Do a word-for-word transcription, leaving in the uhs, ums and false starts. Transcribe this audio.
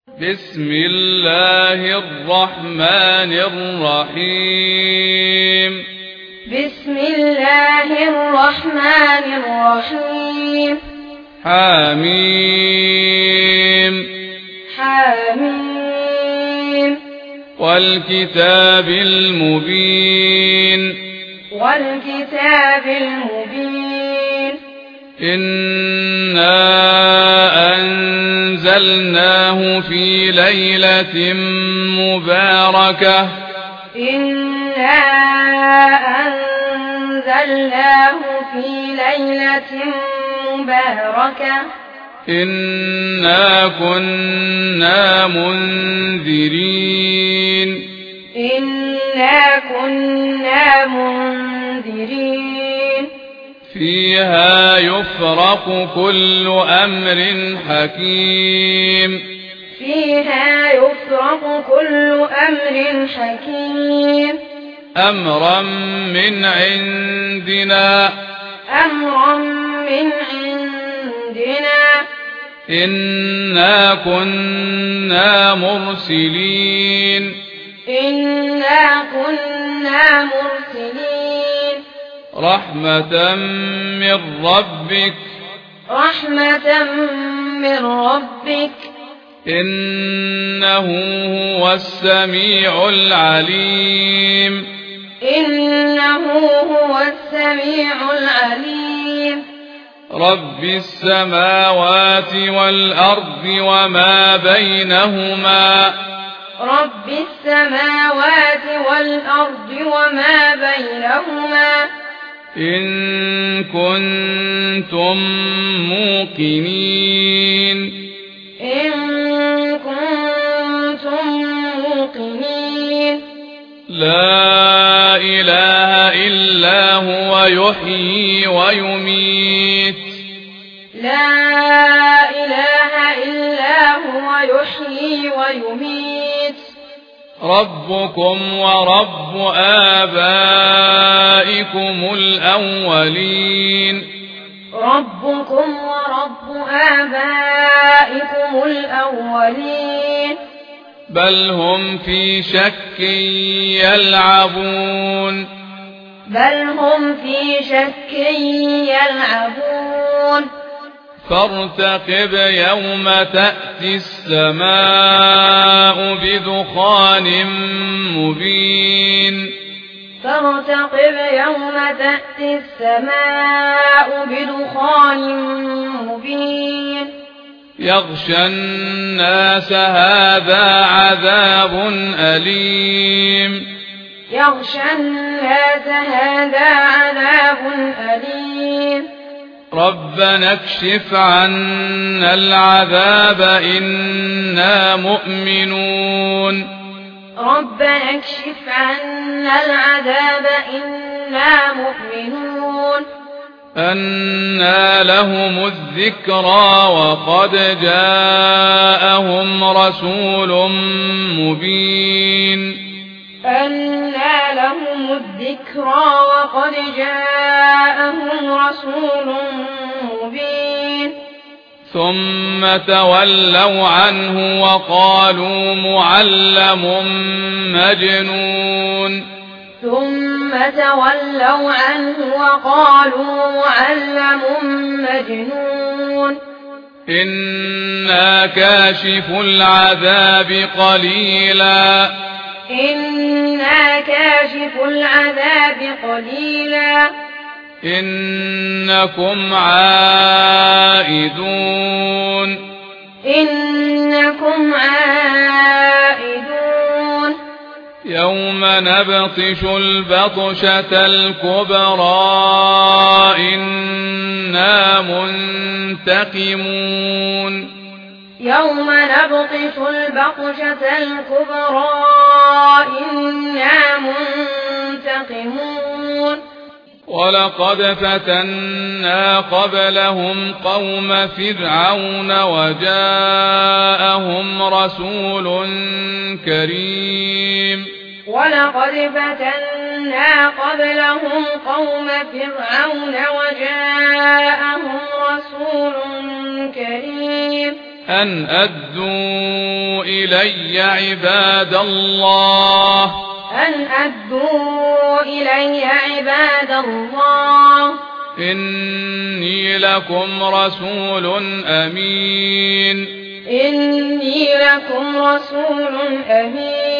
بسم الله الرحمن الرحيم بسم الله الرحمن الرحيم حميم حميم والكتاب المبين والكتاب المبين إنا أنزلناه في ليلة مباركة إنا أنزلناه في ليلة مباركة إنا كنا منذرين إنا كنا منذرين فيها يفرق كل أمر حكيم فيها يفرق كل أمر حكيم أمرا من عندنا أمرا من عندنا إنا كنا مرسلين إنا كنا مرسلين رحمة من ربك رحمة من ربك إنه هو السميع العليم إنه هو السميع العليم رب السماوات والأرض وما بينهما رب السماوات والأرض وما بينهما إن كنتم موقنين إن كنتم موقنين لا إله إلا هو يحيي ويميت لا إله إلا هو يحيي ويميت ربكم ورب آبائكم الأولين ربكم ورب آبائكم الأولين بل هم في شك يلعبون بل هم في شك يلعبون فارتقب يوم تأتي السماء بدخان مبين فارتقب يوم تأتي السماء بدخان مبين يغشى الناس هذا عذاب أليم يغشى الناس هذا عذاب أليم ربنا اكشف عنا العذاب إنا مؤمنون ربنا اكشف عنا العذاب إنا مؤمنون أنى لهم الذكرى وقد جاءهم رسول مبين أنى لهم الذكرى وقد جاءهم رسول مبين ثم تولوا عنه وقالوا معلم مجنون ثم تولوا عنه وقالوا معلم مجنون إنا كاشف العذاب قليلا إنا كاشف العذاب قليلا إنكم عائدون إنكم عائدون يوم نبطش البطشة الكبرى إنا منتقمون يوم نبطش البطشة الكبرى إنا منتقمون ولقد فتنا قبلهم قوم فرعون وجاءهم رسول كريم ولقد فتنا قبلهم قوم فرعون وجاءهم رسول كريم أن أدوا أدوا إلي عباد الله أن أدوا إلي عباد الله إني لكم رسول أمين إني لكم رسول أمين